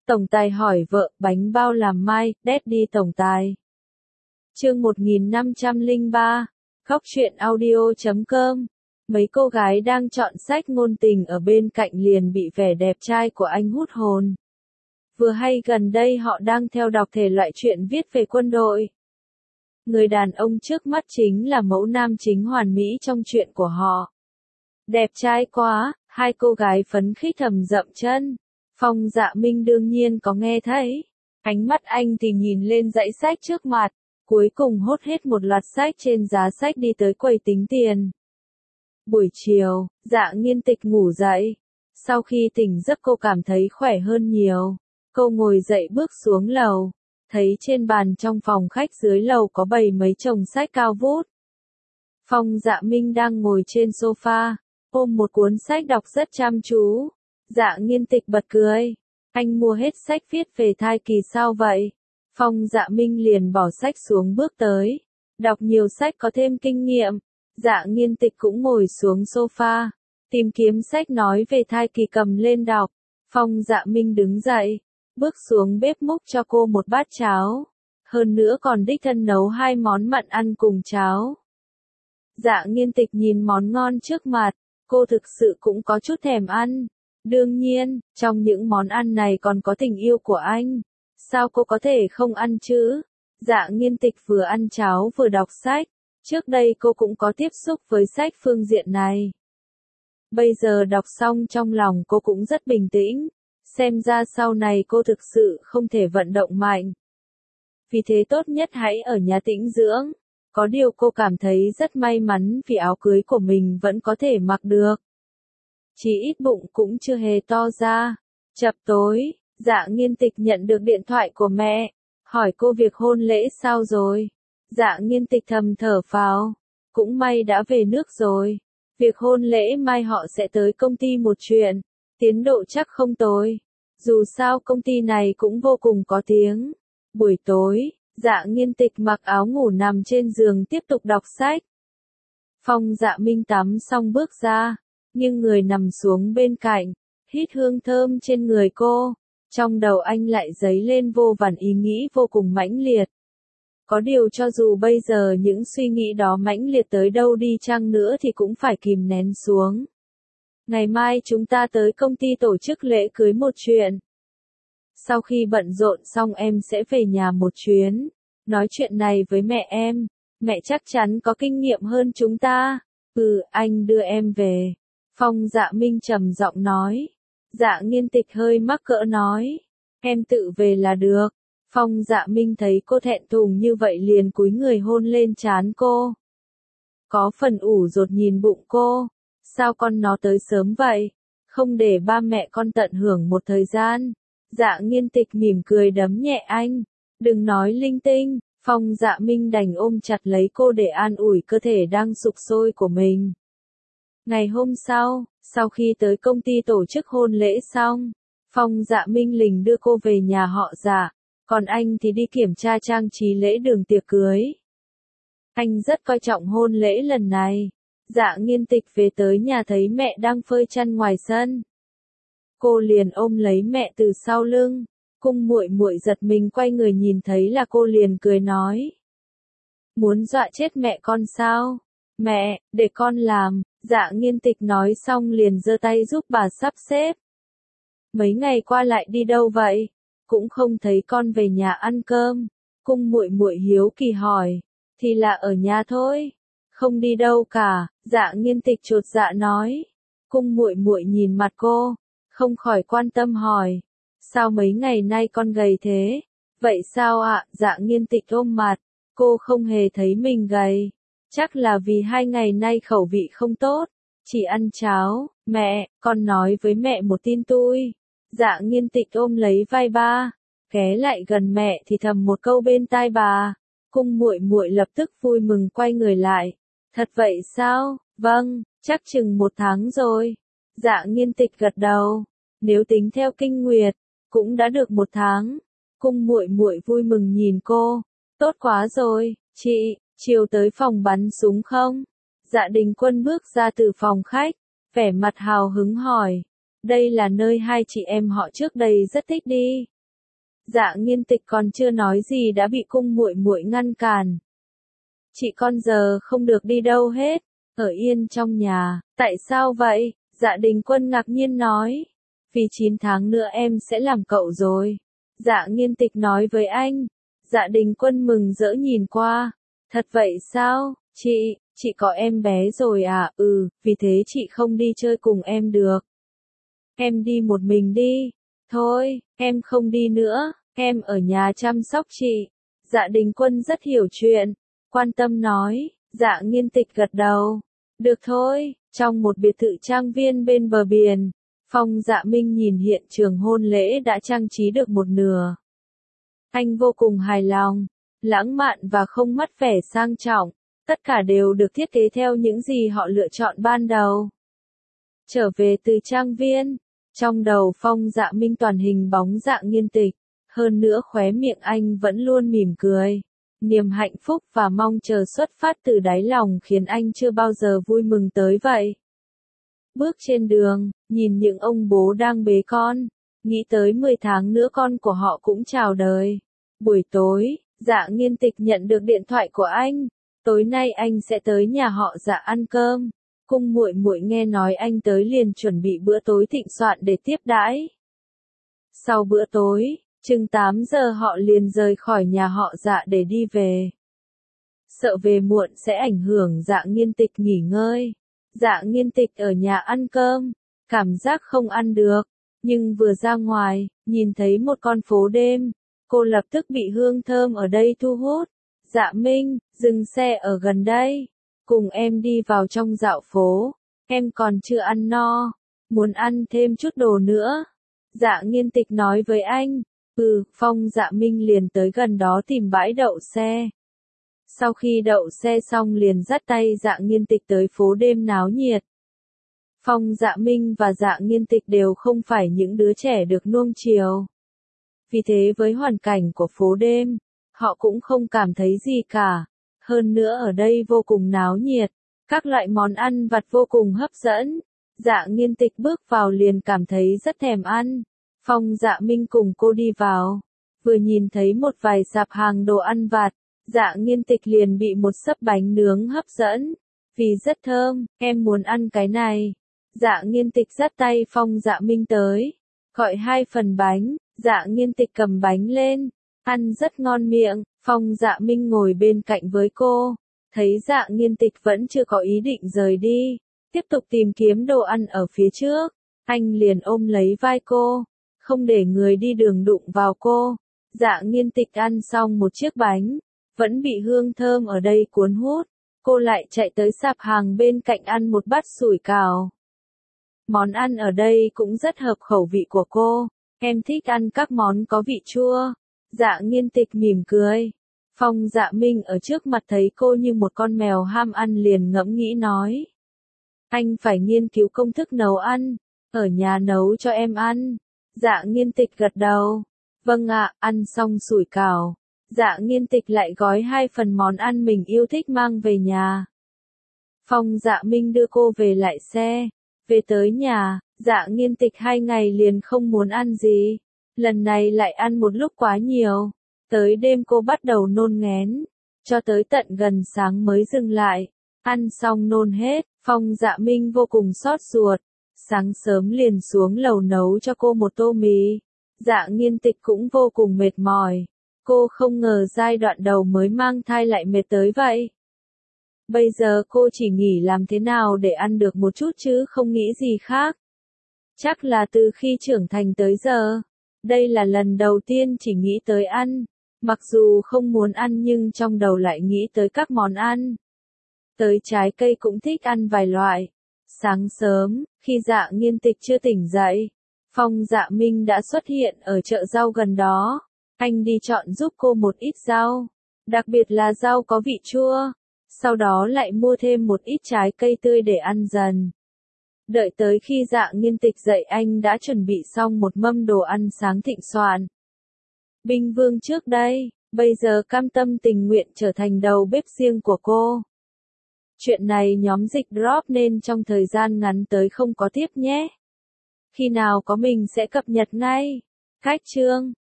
Tổng tài hỏi vợ, bánh bao làm mai, Daddy tổng tài. Chương 1503, khóc chuyện audio.com. Mấy cô gái đang chọn sách ngôn tình ở bên cạnh liền bị vẻ đẹp trai của anh hút hồn. Vừa hay gần đây họ đang theo đọc thể loại truyện viết về quân đội. Người đàn ông trước mắt chính là mẫu nam chính hoàn mỹ trong truyện của họ. Đẹp trai quá, hai cô gái phấn khích thầm dậm chân. Phong Dạ Minh đương nhiên có nghe thấy. Ánh mắt anh thì nhìn lên dãy sách trước mặt, cuối cùng hốt hết một loạt sách trên giá sách đi tới quầy tính tiền. Buổi chiều, Dạ Nghiên Tịch ngủ dậy. Sau khi tỉnh giấc cô cảm thấy khỏe hơn nhiều. Cô ngồi dậy bước xuống lầu, thấy trên bàn trong phòng khách dưới lầu có bày mấy chồng sách cao vút. Phong Dạ Minh đang ngồi trên sofa, ôm một cuốn sách đọc rất chăm chú. Dạ Nghiên Tịch bật cười. Anh mua hết sách viết về thai kỳ sao vậy? Phong Dạ Minh liền bỏ sách xuống bước tới. Đọc nhiều sách có thêm kinh nghiệm. Dạ Nghiên Tịch cũng ngồi xuống sofa, tìm kiếm sách nói về thai kỳ cầm lên đọc. Phong Dạ Minh đứng dậy, bước xuống bếp múc cho cô một bát cháo. Hơn nữa còn đích thân nấu 2 món mặn ăn cùng cháo. Dạ Nghiên Tịch nhìn món ngon trước mặt, cô thực sự cũng có chút thèm ăn. Đương nhiên, trong những món ăn này còn có tình yêu của anh. Sao cô có thể không ăn chứ? Dạ Nghiên Tịch vừa ăn cháo vừa đọc sách. Trước đây cô cũng có tiếp xúc với sách phương diện này. Bây giờ đọc xong trong lòng cô cũng rất bình tĩnh. Xem ra sau này cô thực sự không thể vận động mạnh. Vì thế tốt nhất hãy ở nhà tĩnh dưỡng. Có điều cô cảm thấy rất may mắn vì áo cưới của mình vẫn có thể mặc được. Chỉ ít bụng cũng chưa hề to ra. Chập tối, Dạ Nghiên Tịch nhận được điện thoại của mẹ, hỏi cô việc hôn lễ sao rồi. Dạ Nghiên Tịch thầm thở phào, cũng may đã về nước rồi. Việc hôn lễ mai họ sẽ tới công ty một chuyện, tiến độ chắc không tồi. Dù sao công ty này cũng vô cùng có tiếng. Buổi tối, Dạ Nghiên Tịch mặc áo ngủ nằm trên giường tiếp tục đọc sách. Phong Dạ Minh tắm xong bước ra, nhưng người nằm xuống bên cạnh, hít hương thơm trên người cô. Trong đầu anh lại dấy lên vô vàn ý nghĩ vô cùng mãnh liệt. Có điều cho dù bây giờ những suy nghĩ đó mãnh liệt tới đâu đi chăng nữa thì cũng phải kìm nén xuống. Ngày mai chúng ta tới công ty tổ chức lễ cưới một chuyện. Sau khi bận rộn xong em sẽ về nhà một chuyến, nói chuyện này với mẹ em. Mẹ chắc chắn có kinh nghiệm hơn chúng ta. Anh đưa em về. Phong Dạ Minh trầm giọng nói. Dạ Nghiên Tịch hơi mắc cỡ nói. Em tự về là được. Phong Dạ Minh thấy cô thẹn thùng như vậy liền cúi người hôn lên trán cô. Có phần ủ rột nhìn bụng cô. Sao con nó tới sớm vậy? Không để ba mẹ con tận hưởng một thời gian. Dạ Nghiên Tịch mỉm cười đấm nhẹ anh. Đừng nói linh tinh. Phong Dạ Minh đành ôm chặt lấy cô để an ủi cơ thể đang sục sôi của mình. Ngày hôm sau khi tới công ty tổ chức hôn lễ xong, Phong Dạ Minh lình đưa cô về nhà họ Dạ, còn anh thì đi kiểm tra trang trí lễ đường tiệc cưới. Anh rất coi trọng hôn lễ lần này. Dạ Nghiên Tịch về tới nhà thấy mẹ đang phơi chăn ngoài sân. Cô liền ôm lấy mẹ từ sau lưng. Cung muội muội giật mình quay người nhìn thấy là cô liền cười nói. Muốn dọa chết mẹ con sao? Mẹ, để con làm. Dạ Nghiên Tịch nói xong liền giơ tay giúp bà sắp xếp. Mấy ngày qua lại đi đâu vậy? Cũng không thấy con về nhà ăn cơm. Cung muội muội hiếu kỳ hỏi. Thì là ở nhà thôi. Không đi đâu cả. Dạ Nghiên Tịch chột dạ nói. Cung muội muội nhìn mặt cô, không khỏi quan tâm hỏi. Sao mấy ngày nay con gầy thế? Vậy sao ạ? Dạ Nghiên Tịch ôm mặt. Cô không hề thấy mình gầy. Chắc là vì 2 ngày nay khẩu vị không tốt. Chỉ ăn cháo. Mẹ, con nói với mẹ một tin tui. Dạ Nghiên Tịch ôm lấy vai ba, ghé lại gần mẹ thì thầm một câu bên tai bà. Cung muội muội lập tức vui mừng quay người lại. Thật vậy sao? Vâng, chắc chừng 1 tháng rồi. Dạ Nghiên Tịch gật đầu. Nếu tính theo kinh nguyệt, cũng đã được 1 tháng. Cung muội muội vui mừng nhìn cô. Tốt quá rồi, chị, chiều tới phòng bắn súng không? Dạ Đình Quân bước ra từ phòng khách, vẻ mặt hào hứng hỏi. Đây là nơi hai chị em họ trước đây rất thích đi. Dạ Nghiên Tịch còn chưa nói gì đã bị cung muội muội ngăn cản. Chị con giờ không được đi đâu hết, ở yên trong nhà. Tại sao vậy? Dạ Đình Quân ngạc nhiên nói. Vì 9 tháng nữa em sẽ làm cậu rồi. Dạ Nghiên Tịch nói với anh. Dạ Đình Quân mừng rỡ nhìn qua. Thật vậy sao? Chị có em bé rồi à? Vì thế chị không đi chơi cùng em được. Em đi một mình đi. Thôi, em không đi nữa, em ở nhà chăm sóc chị. Dạ Đình Quân rất hiểu chuyện, quan tâm nói. Dạ Nghiên Tịch gật đầu. Được thôi, trong một biệt thự trang viên bên bờ biển, Phong Dạ Minh nhìn hiện trường hôn lễ đã trang trí được một nửa. Anh vô cùng hài lòng, lãng mạn và không mất vẻ sang trọng, tất cả đều được thiết kế theo những gì họ lựa chọn ban đầu. Trở về từ trang viên, trong đầu Phong Dạ Minh toàn hình bóng Dạ Nghiên Tịch, hơn nữa khóe miệng anh vẫn luôn mỉm cười. Niềm hạnh phúc và mong chờ xuất phát từ đáy lòng khiến anh chưa bao giờ vui mừng tới vậy. Bước trên đường, nhìn những ông bố đang bế con, nghĩ tới 10 tháng nữa con của họ cũng chào đời. Buổi tối, Dạ Nghiên Tịch nhận được điện thoại của anh. Tối nay anh sẽ tới nhà họ Dạ ăn cơm. Cung muội muội nghe nói anh tới liền chuẩn bị bữa tối thịnh soạn để tiếp đãi. Sau bữa tối, chừng 8 giờ họ liền rời khỏi nhà họ Dạ để đi về. Sợ về muộn sẽ ảnh hưởng Dạ Nghiên Tịch nghỉ ngơi. Dạ Nghiên Tịch ở nhà ăn cơm, cảm giác không ăn được, nhưng vừa ra ngoài, nhìn thấy một con phố đêm, cô lập tức bị hương thơm ở đây thu hút. Dạ Minh, dừng xe ở gần đây, cùng em đi vào trong dạo phố, em còn chưa ăn no, muốn ăn thêm chút đồ nữa. Dạ Nghiên Tịch nói với anh. Phong Dạ Minh liền tới gần đó tìm bãi đậu xe. Sau khi đậu xe xong liền dắt tay Dạ Nghiên Tịch tới phố đêm náo nhiệt. Phong Dạ Minh và Dạ Nghiên Tịch đều không phải những đứa trẻ được nuông chiều. Vì thế với hoàn cảnh của phố đêm, họ cũng không cảm thấy gì cả. Hơn nữa ở đây vô cùng náo nhiệt, các loại món ăn vặt vô cùng hấp dẫn. Dạ Nghiên Tịch bước vào liền cảm thấy rất thèm ăn. Phong Dạ Minh cùng cô đi vào, vừa nhìn thấy một vài sạp hàng đồ ăn vặt, Dạ Nghiên Tịch liền bị một xấp bánh nướng hấp dẫn, vì rất thơm, em muốn ăn cái này. Dạ Nghiên Tịch dắt tay Phong Dạ Minh tới, gọi 2 phần bánh, Dạ Nghiên Tịch cầm bánh lên, ăn rất ngon miệng. Phong Dạ Minh ngồi bên cạnh với cô, thấy Dạ Nghiên Tịch vẫn chưa có ý định rời đi, tiếp tục tìm kiếm đồ ăn ở phía trước, anh liền ôm lấy vai cô, không để người đi đường đụng vào cô. Dạ Nghiên Tịch ăn xong một chiếc bánh, vẫn bị hương thơm ở đây cuốn hút, cô lại chạy tới sạp hàng bên cạnh ăn một bát sủi cảo. Món ăn ở đây cũng rất hợp khẩu vị của cô, em thích ăn các món có vị chua. Dạ Nghiên Tịch mỉm cười. Phong Dạ Minh ở trước mặt thấy cô như một con mèo ham ăn liền ngẫm nghĩ nói. Anh phải nghiên cứu công thức nấu ăn, ở nhà nấu cho em ăn. Dạ Nghiên Tịch gật đầu. Vâng ạ, ăn xong sủi cảo. Dạ Nghiên Tịch lại gói 2 phần món ăn mình yêu thích mang về nhà. Phong Dạ Minh đưa cô về lại xe. Về tới nhà, Dạ Nghiên Tịch 2 ngày liền không muốn ăn gì. Lần này lại ăn một lúc quá nhiều. Tới đêm cô bắt đầu nôn nghén. Cho tới tận gần sáng mới dừng lại. Ăn xong nôn hết, Phong Dạ Minh vô cùng xót ruột. Sáng sớm liền xuống lầu nấu cho cô một tô mì. Dạ Nghiên Tịch cũng vô cùng mệt mỏi. Cô không ngờ giai đoạn đầu mới mang thai lại mệt tới vậy. Bây giờ cô chỉ nghĩ làm thế nào để ăn được một chút chứ không nghĩ gì khác. Chắc là từ khi trưởng thành tới giờ, đây là lần đầu tiên chỉ nghĩ tới ăn. Mặc dù không muốn ăn nhưng trong đầu lại nghĩ tới các món ăn. Tới trái cây cũng thích ăn vài loại. Sáng sớm, khi Dạ Nghiên Tịch chưa tỉnh dậy, Phong Dạ Minh đã xuất hiện ở chợ rau gần đó. Anh đi chọn giúp cô một ít rau, đặc biệt là rau có vị chua. Sau đó lại mua thêm một ít trái cây tươi để ăn dần. Đợi tới khi Dạ Nghiên Tịch dậy anh đã chuẩn bị xong một mâm đồ ăn sáng thịnh soạn. Binh Vương trước đây, bây giờ cam tâm tình nguyện trở thành đầu bếp riêng của cô. Chuyện này nhóm dịch drop nên trong thời gian ngắn tới không có tiếp nhé. Khi nào có mình sẽ cập nhật ngay. Cách chương